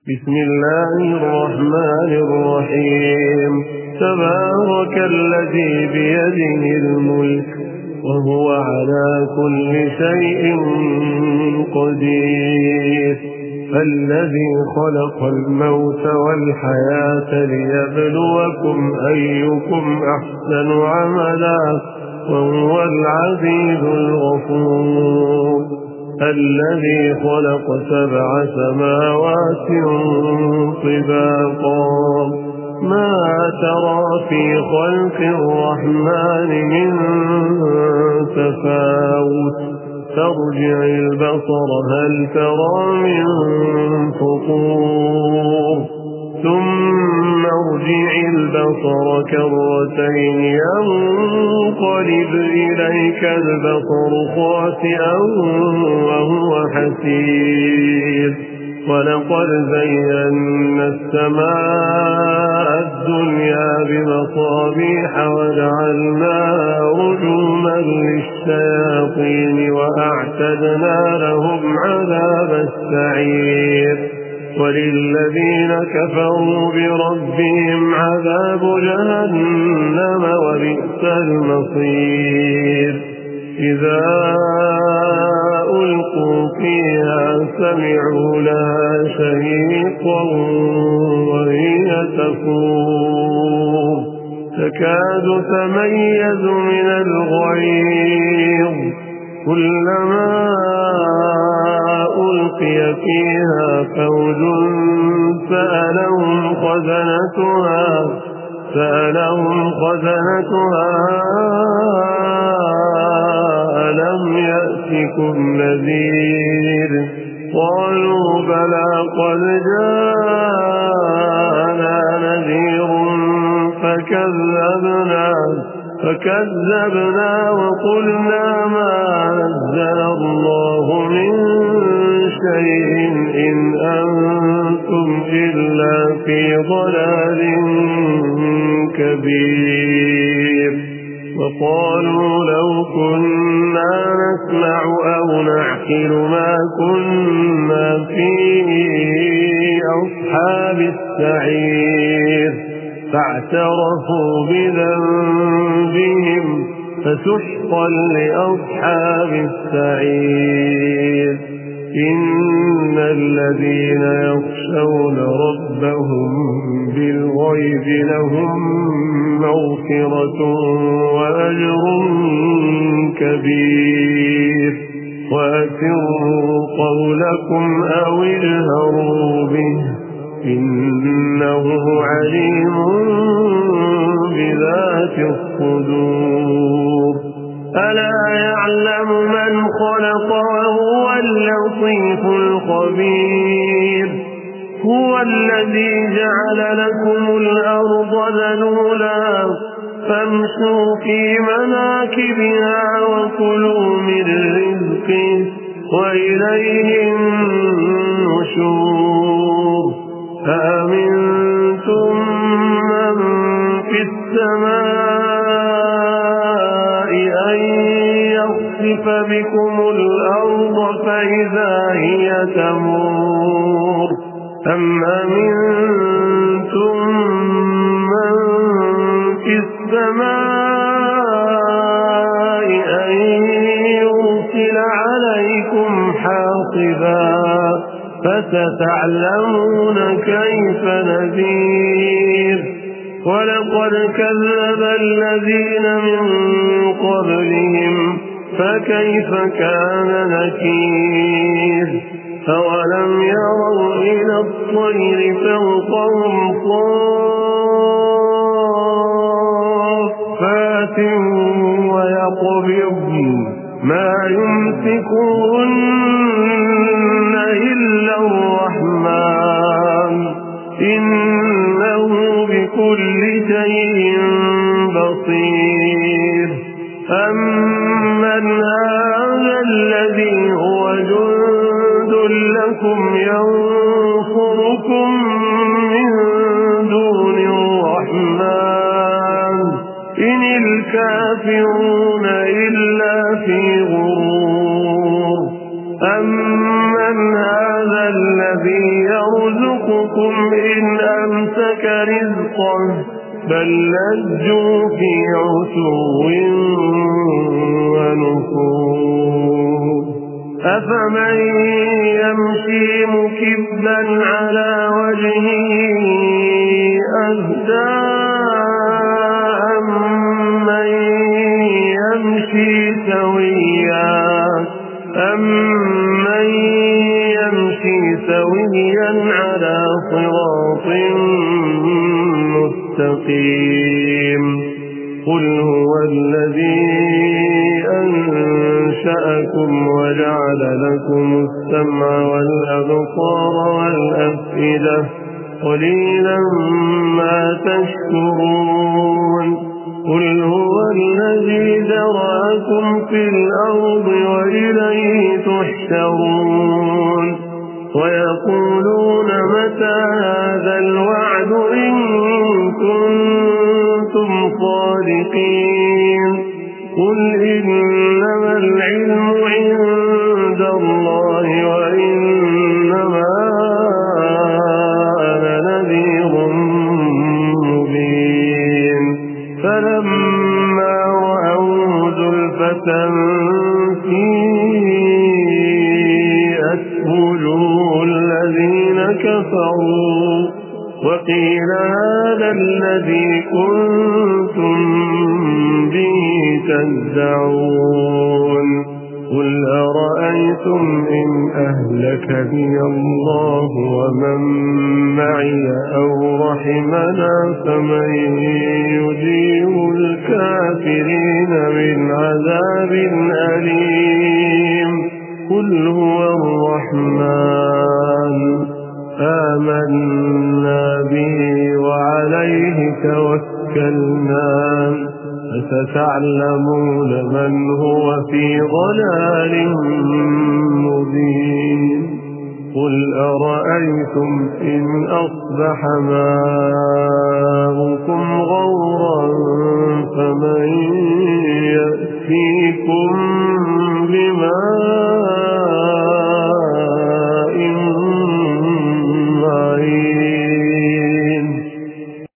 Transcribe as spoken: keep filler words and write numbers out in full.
بسم الله الرحمن الرحيم. تبارك الذي بيده الملك وهو على كل شيء قدير، الذي خلق الموت والحياة ليبلوكم أيكم أحسن عملا وهو العزيز الغفور، الذي خلق سبع سماوات طباقا ما ترى في خلق الرحمن من تفاوت، ترجع البصر هل ترى من فطور، ثم ارجع البصر كرتين ينقلب إليك البصر خاسئا وهو حسير، ولقد زينا السماء الدنيا بمصابيح وجعلناها رجوما للشياطين وأعتدنا لهم عذاب السعير، وللذين كفروا بربهم عذاب جهنم وبئس المصير. إذا ألقوا فيها سمعوا لها شهيقا وهي تفور، تكاد تميز من الغيظ، كلما ألقي فيها فوج سألهم خزنتها سألهم خزنتها ألم يأتكم نذير، قالوا بلى قد جاءنا نذير فكذبنا فكذبنا وقلنا ما نزل الله من شيء إن أنتم إلا في ضلال كبير، وقالوا لو كنا نسمع أو نعقل ما كنا في أصحاب السعير، فاعترفوا بذنبهم فسحقا لأصحاب السعير. إن الذين يخشون ربهم بالغيب لهم مغفرة وأجر كبير، وأسروا قولكم أو اجهروا به إنه عليم بذات الصدور. ألا يعلم من خلق وهو اللطيف الخبير، هو الذي جعل لكم الأرض ذلولا فامشوا في مناكبها وكلوا من رزقه وإليه النشور. أأمنتم من في السماء أن يخسف بكم الأرض فإذا هي تمور، أم أمنتم من في السماء أن يرسل عليكم حاصبا فستعلمون كيف نذير. ولقد كذب الذين من قبلهم فكيف كان نكير. أولم يروا إلى الطير فوقهم صافات ويقبضن ما يمسكون إلا الرحمن إنه بكل شيء بصير. أمن هذا الذي هو جند لكم ينصركم من دون الرحمن إن الكافرون إلا في غرور. أمن هذا الذي يرزق ربكم إن أمسك رزقه بل لجوا في عتو ونفور أفمن يمشي مكبا على وجهه أهدى أمن يمشي سويا أمن يمشي سويا على صراط مستقيم قل هو الذي أنشأكم وجعل لكم السمع والأبصار والأفئدة قليلا ما تشكرون قل هو الذي ذرأكم في الأرض وإليه تحشرون ويقولون متى هذا الوعد إن كنتم صادقين قل إنما العلم عند الله وإنما أنا نذير مبين فلما رأوا زلفة سيئت وجوه الذين كفروا وقيل هذا الذي كنتم به تدعون قل أرأيتم إن أهلكني الله ومن معي أو رحمنا فمن يجير الكافرين من عذاب أليم قل هو الرحمن آمنا به وعليه توكلنا فستعلمون من هو في ضلال مبين قل أرأيتم إن أصبح ماؤكم غورا